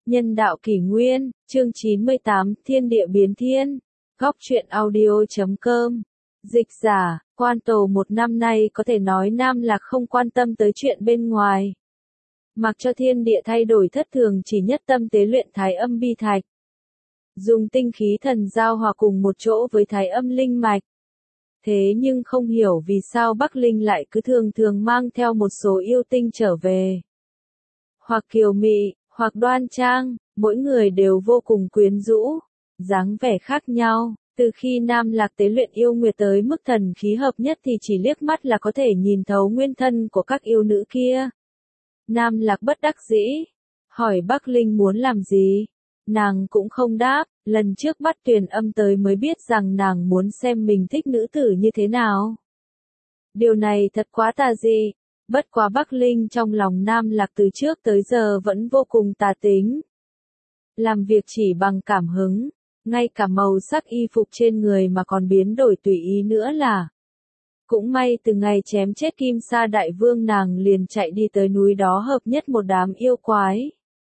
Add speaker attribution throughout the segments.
Speaker 1: Nhân đạo kỷ nguyên, chương 98, Thiên địa biến thiên. Góc truyện audio.com. Dịch giả, Quan Tổ một năm nay có thể nói Nam Lạc không quan tâm tới chuyện bên ngoài. Mặc cho thiên địa thay đổi thất thường, chỉ nhất tâm tế luyện Thái Âm bi thạch. Dùng tinh khí thần giao hòa cùng một chỗ với Thái Âm linh mạch. Thế nhưng không hiểu vì sao Bắc Linh lại cứ thường thường mang theo một số yêu tinh trở về. Hoặc kiều mị, hoặc đoan trang, mỗi người đều vô cùng quyến rũ, dáng vẻ khác nhau. Từ khi Nam Lạc tế luyện yêu nguyệt tới mức thần khí hợp nhất thì chỉ liếc mắt là có thể nhìn thấu nguyên thân của các yêu nữ kia. Nam Lạc bất đắc dĩ, hỏi Bắc Linh muốn làm gì? Nàng cũng không đáp, lần trước bắt Tuyền Âm tới mới biết rằng nàng muốn xem mình thích nữ tử như thế nào. Điều này thật quá tà dị. Bất quá Bắc Linh trong lòng Nam Lạc từ trước tới giờ vẫn vô cùng tà tính. Làm việc chỉ bằng cảm hứng, ngay cả màu sắc y phục trên người mà còn biến đổi tùy ý nữa là. Cũng may từ ngày chém chết Kim Sa Đại Vương nàng liền chạy đi tới núi đó hợp nhất một đám yêu quái.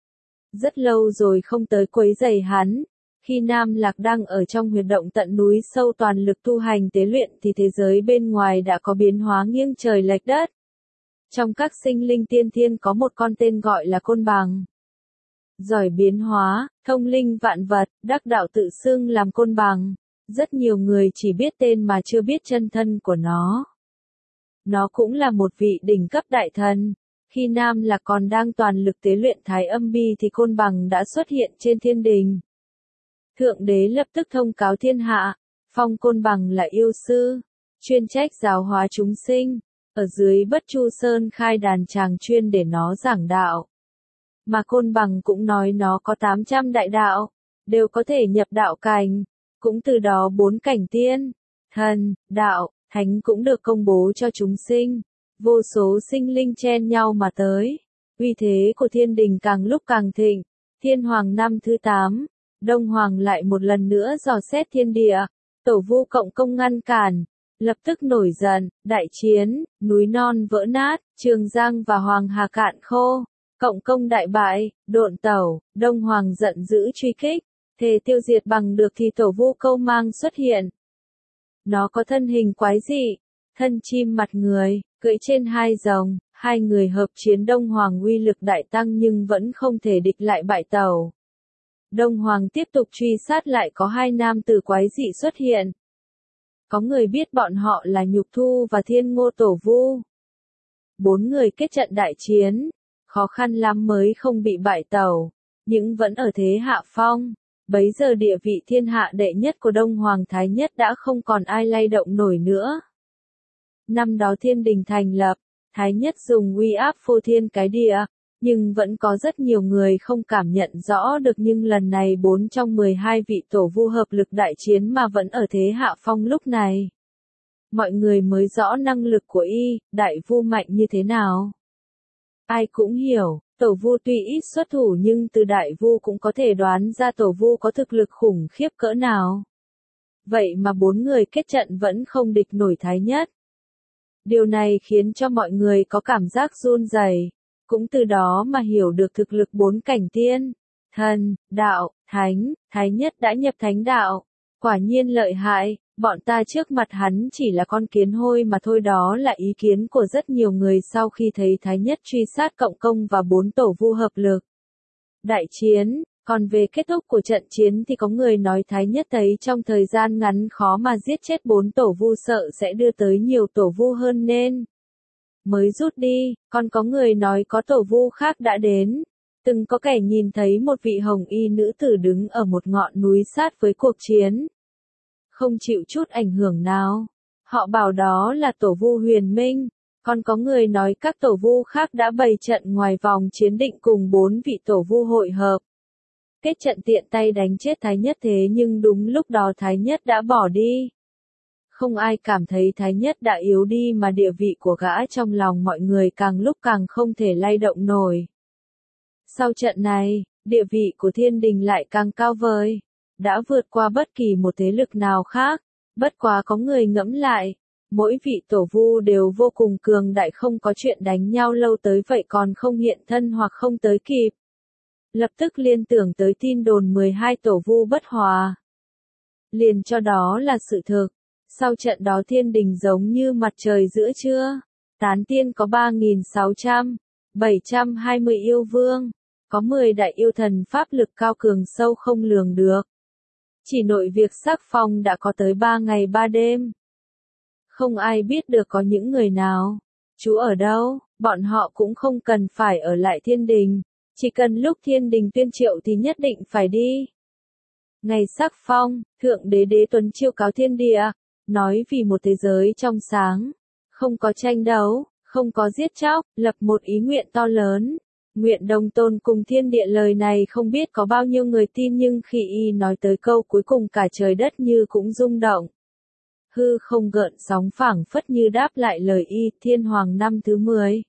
Speaker 1: Rất lâu rồi không tới quấy rầy hắn. Khi Nam Lạc đang ở trong huyệt động tận núi sâu toàn lực tu hành tế luyện thì thế giới bên ngoài đã có biến hóa nghiêng trời lệch đất. Trong các sinh linh tiên thiên có một con tên gọi là Côn Bằng. Giỏi biến hóa, thông linh vạn vật, đắc đạo tự xưng làm Côn Bằng. Rất nhiều người chỉ biết tên mà chưa biết chân thân của nó. Nó cũng là một vị đỉnh cấp đại thần. Khi Nam Lạc còn đang toàn lực tế luyện Thái Âm bi thì Côn Bằng đã xuất hiện trên thiên đình. Thượng đế lập tức thông cáo thiên hạ, phong Côn Bằng là yêu sư, chuyên trách giáo hóa chúng sinh. Ở dưới Bất Chu Sơn khai đàn tràng chuyên để nó giảng đạo. Mà Côn Bằng cũng nói nó có 800 đại đạo, đều có thể nhập đạo cảnh. Cũng từ đó 4 cảnh tiên, thần, đạo, thánh cũng được công bố cho chúng sinh. Vô số sinh linh chen nhau mà tới. Uy thế của thiên đình càng lúc càng thịnh. Thiên Hoàng năm thứ 8, Đông Hoàng lại một lần nữa dò xét thiên địa. Tổ Vu Cộng Công ngăn cản. Lập tức nổi giận, đại chiến, núi non vỡ nát, Trường Giang và Hoàng Hà cạn khô, Cộng Công đại bại, độn tẩu, Đông Hoàng giận dữ truy kích, thề tiêu diệt bằng được thì Tổ Vu Câu Mang xuất hiện. Nó có thân hình quái dị, thân chim mặt người, cưỡi trên hai rồng, hai người hợp chiến Đông Hoàng uy lực đại tăng nhưng vẫn không thể địch lại bại tẩu. Đông Hoàng tiếp tục truy sát lại có hai nam tử quái dị xuất hiện. Có người biết bọn họ là Nhục Thu và Thiên Ngô Tổ Vu. 4 người kết trận đại chiến, khó khăn lắm mới không bị bại tẩu, nhưng vẫn ở thế hạ phong. Bấy giờ địa vị thiên hạ đệ nhất của Đông Hoàng Thái Nhất đã không còn ai lay động nổi nữa. Năm đó thiên đình thành lập, Thái Nhất dùng uy áp phô thiên cái địa, nhưng vẫn có rất nhiều người không cảm nhận rõ được, nhưng lần này 4 trong 12 vị tổ vu hợp lực đại chiến mà vẫn ở thế hạ phong lúc này. Mọi người mới rõ năng lực của đại vu mạnh như thế nào. Ai cũng hiểu, tổ vu tuy ít xuất thủ nhưng từ đại vu cũng có thể đoán ra tổ vu có thực lực khủng khiếp cỡ nào. Vậy mà 4 người kết trận vẫn không địch nổi Thái Nhất. Điều này khiến cho mọi người có cảm giác run rẩy. Cũng từ đó mà hiểu được thực lực 4 cảnh tiên, thần, đạo, thánh, Thái Nhất đã nhập thánh đạo. Quả nhiên lợi hại, bọn ta trước mặt hắn chỉ là con kiến hôi mà thôi. Đó là ý kiến của rất nhiều người sau khi thấy Thái Nhất truy sát Cộng Công và 4 tổ vu hợp lực. Đại chiến, còn về kết thúc của trận chiến thì có người nói Thái Nhất thấy trong thời gian ngắn khó mà giết chết 4 tổ vu, sợ sẽ đưa tới nhiều tổ vu hơn nên mới rút đi, còn có người nói có tổ vu khác đã đến. Từng có kẻ nhìn thấy một vị hồng y nữ tử đứng ở một ngọn núi sát với cuộc chiến. Không chịu chút ảnh hưởng nào. Họ bảo đó là tổ vu Huyền Minh. Còn có người nói các tổ vu khác đã bày trận ngoài vòng chiến định cùng 4 vị tổ vu hội hợp. Kết trận tiện tay đánh chết Thái Nhất, thế nhưng đúng lúc đó Thái Nhất đã bỏ đi. Không ai cảm thấy Thái Nhất đã yếu đi mà địa vị của gã trong lòng mọi người càng lúc càng không thể lay động nổi. Sau trận này, địa vị của thiên đình lại càng cao vời, đã vượt qua bất kỳ một thế lực nào khác. Bất quá có người ngẫm lại, mỗi vị tổ vu đều vô cùng cường đại, không có chuyện đánh nhau lâu tới vậy còn không hiện thân hoặc không tới kịp. lập tức liên tưởng tới tin đồn 12 tổ vu bất hòa. Liền cho đó là sự thực. Sau trận đó thiên đình giống như mặt trời giữa trưa. Tán tiên có 3.600, 720 yêu vương. Có 10 đại yêu thần pháp lực cao cường sâu không lường được. Chỉ nội việc sắc phong đã có tới 3 ngày 3 đêm. Không ai biết được có những người nào. Trú ở đâu, bọn họ cũng không cần phải ở lại thiên đình. Chỉ cần lúc thiên đình tuyên triệu thì nhất định phải đi. Ngày sắc phong, Thượng Đế Đế Tuấn chiêu cáo thiên địa, nói vì một thế giới trong sáng, không có tranh đấu, không có giết chóc, lập một ý nguyện to lớn. Nguyện đồng tôn cùng thiên địa, lời này không biết có bao nhiêu người tin, nhưng khi y nói tới câu cuối cùng cả trời đất như cũng rung động. Hư không gợn sóng phảng phất như đáp lại lời y. Thiên Hoàng năm thứ 10.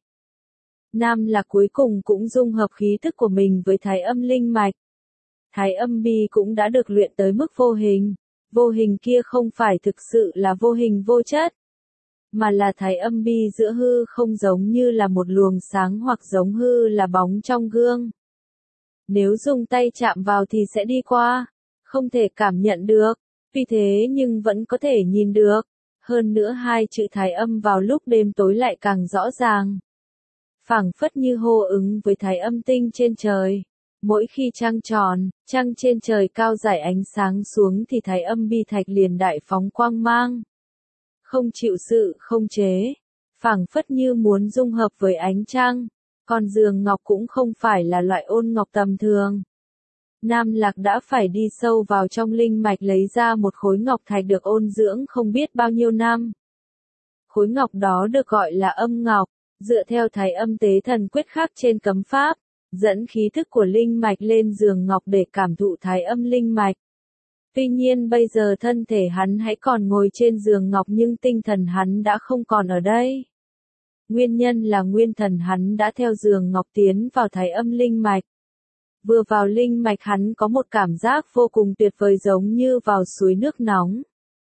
Speaker 1: Nam Lạc cuối cùng cũng dung hợp khí thức của mình với Thái Âm linh mạch. Thái Âm bi cũng đã được luyện tới mức vô hình. Vô hình kia không phải thực sự là vô hình vô chất, mà là Thái Âm bi giữa hư không, giống như là một luồng sáng hoặc giống hư là bóng trong gương. Nếu dùng tay chạm vào thì sẽ đi qua, không thể cảm nhận được, vì thế nhưng vẫn có thể nhìn được. Hơn nữa hai chữ Thái Âm vào lúc đêm tối lại càng rõ ràng. Phảng phất như hô ứng với Thái Âm tinh trên trời. Mỗi khi trăng tròn, trăng trên trời cao rải ánh sáng xuống thì Thái Âm bi thạch liền đại phóng quang mang. Không chịu sự không chế, phảng phất như muốn dung hợp với ánh trăng. Còn giường ngọc cũng không phải là loại ôn ngọc tầm thường. Nam Lạc đã phải đi sâu vào trong linh mạch lấy ra một khối ngọc thạch được ôn dưỡng không biết bao nhiêu năm. Khối ngọc đó được gọi là âm ngọc, dựa theo Thái Âm tế thần quyết khắc trên cấm pháp, dẫn khí thức của linh mạch lên giường ngọc để cảm thụ Thái Âm linh mạch. Tuy nhiên bây giờ thân thể hắn hãy còn ngồi trên giường ngọc, nhưng tinh thần hắn đã không còn ở đây. Nguyên nhân là nguyên thần hắn đã theo giường ngọc tiến vào Thái Âm linh mạch. Vừa vào linh mạch hắn có một cảm giác vô cùng tuyệt vời, giống như vào suối nước nóng.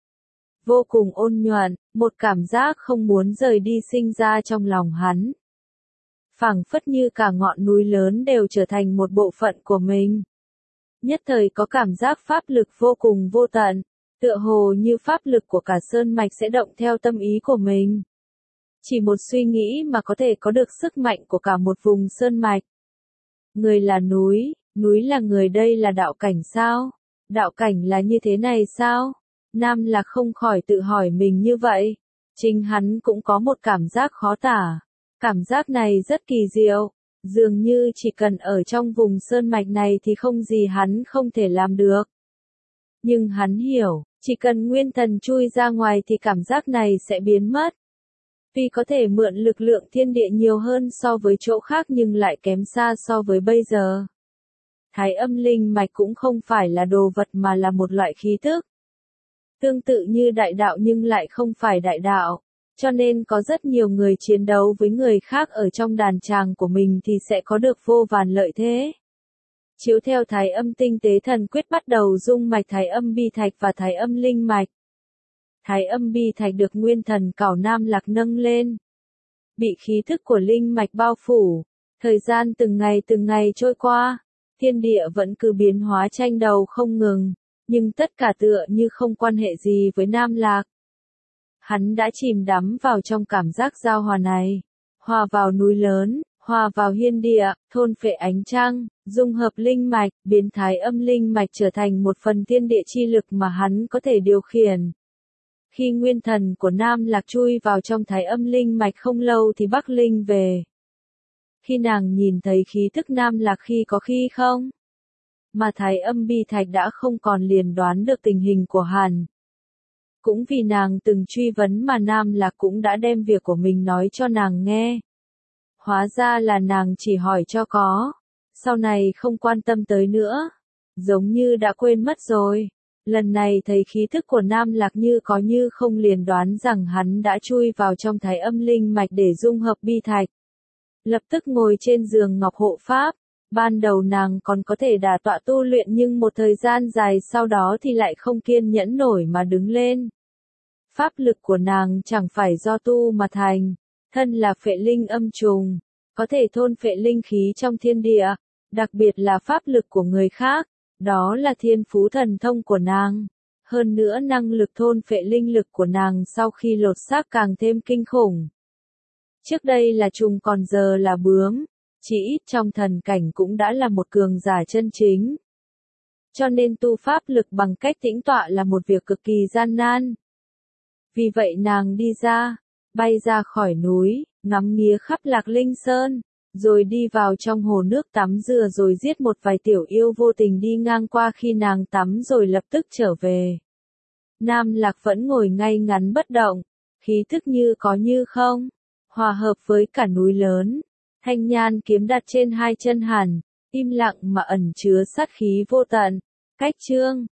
Speaker 1: Vô cùng ôn nhuận, một cảm giác không muốn rời đi sinh ra trong lòng hắn. Phảng phất như cả ngọn núi lớn đều trở thành một bộ phận của mình. Nhất thời có cảm giác pháp lực vô cùng vô tận, tựa hồ như pháp lực của cả sơn mạch sẽ động theo tâm ý của mình. Chỉ một suy nghĩ mà có thể có được sức mạnh của cả một vùng sơn mạch. Người là núi là người, đây là đạo cảnh sao? Đạo cảnh là như thế này sao? Nam Lạc không khỏi tự hỏi mình như vậy. Chính hắn cũng có một cảm giác khó tả. Cảm giác này rất kỳ diệu. Dường như chỉ cần ở trong vùng sơn mạch này thì không gì hắn không thể làm được. Nhưng hắn hiểu, chỉ cần nguyên thần chui ra ngoài thì cảm giác này sẽ biến mất. Tuy có thể mượn lực lượng thiên địa nhiều hơn so với chỗ khác nhưng lại kém xa so với bây giờ. Thái Âm linh mạch cũng không phải là đồ vật mà là một loại khí thức. Tương tự như đại đạo nhưng lại không phải đại đạo. Cho nên có rất nhiều người chiến đấu với người khác ở trong đàn tràng của mình thì sẽ có được vô vàn lợi thế. Chiếu theo Thái Âm tinh tế thần quyết bắt đầu dung mạch Thái Âm bi thạch và Thái Âm linh mạch. Thái Âm bi thạch được nguyên thần cảo Nam Lạc nâng lên. Bị khí thức của linh mạch bao phủ. Thời gian từng ngày trôi qua. Thiên địa vẫn cứ biến hóa tranh đầu không ngừng. Nhưng tất cả tựa như không quan hệ gì với Nam Lạc. Hắn đã chìm đắm vào trong cảm giác giao hòa này. Hòa vào núi lớn, hòa vào hiên địa, thôn phệ ánh trăng, dung hợp linh mạch, biến Thái Âm linh mạch trở thành một phần thiên địa chi lực mà hắn có thể điều khiển. Khi nguyên thần của Nam Lạc chui vào trong Thái Âm linh mạch không lâu thì Bắc Linh về. Khi nàng nhìn thấy khí thức Nam Lạc khi có khi không, mà Thái Âm bi thạch đã không còn, liền đoán được tình hình của hắn. Cũng vì nàng từng truy vấn mà Nam Lạc cũng đã đem việc của mình nói cho nàng nghe. Hóa ra là nàng chỉ hỏi cho có, sau này không quan tâm tới nữa, giống như đã quên mất rồi. Lần này thấy khí thức của Nam Lạc như có như không, liền đoán rằng hắn đã chui vào trong Thái Âm linh mạch để dung hợp bi thạch. Lập tức ngồi trên giường ngọc hộ pháp. Ban đầu nàng còn có thể đả tọa tu luyện nhưng một thời gian dài sau đó thì lại không kiên nhẫn nổi mà đứng lên. Pháp lực của nàng chẳng phải do tu mà thành, thân là phệ linh âm trùng, có thể thôn phệ linh khí trong thiên địa, đặc biệt là pháp lực của người khác, đó là thiên phú thần thông của nàng. Hơn nữa năng lực thôn phệ linh lực của nàng sau khi lột xác càng thêm kinh khủng. Trước đây là trùng còn giờ là bướm, chỉ ít trong thần cảnh cũng đã là một cường giả chân chính. Cho nên tu pháp lực bằng cách tĩnh tọa là một việc cực kỳ gian nan. Vì vậy nàng đi ra, bay ra khỏi núi, ngắm nghía khắp Lạc Linh Sơn, rồi đi vào trong hồ nước tắm rửa rồi giết một vài tiểu yêu vô tình đi ngang qua khi nàng tắm rồi lập tức trở về. Nam Lạc vẫn ngồi ngay ngắn bất động, khí thức như có như không, hòa hợp với cả núi lớn. Thanh nhan kiếm đặt trên hai chân hàn, im lặng mà ẩn chứa sát khí vô tận. Cách chương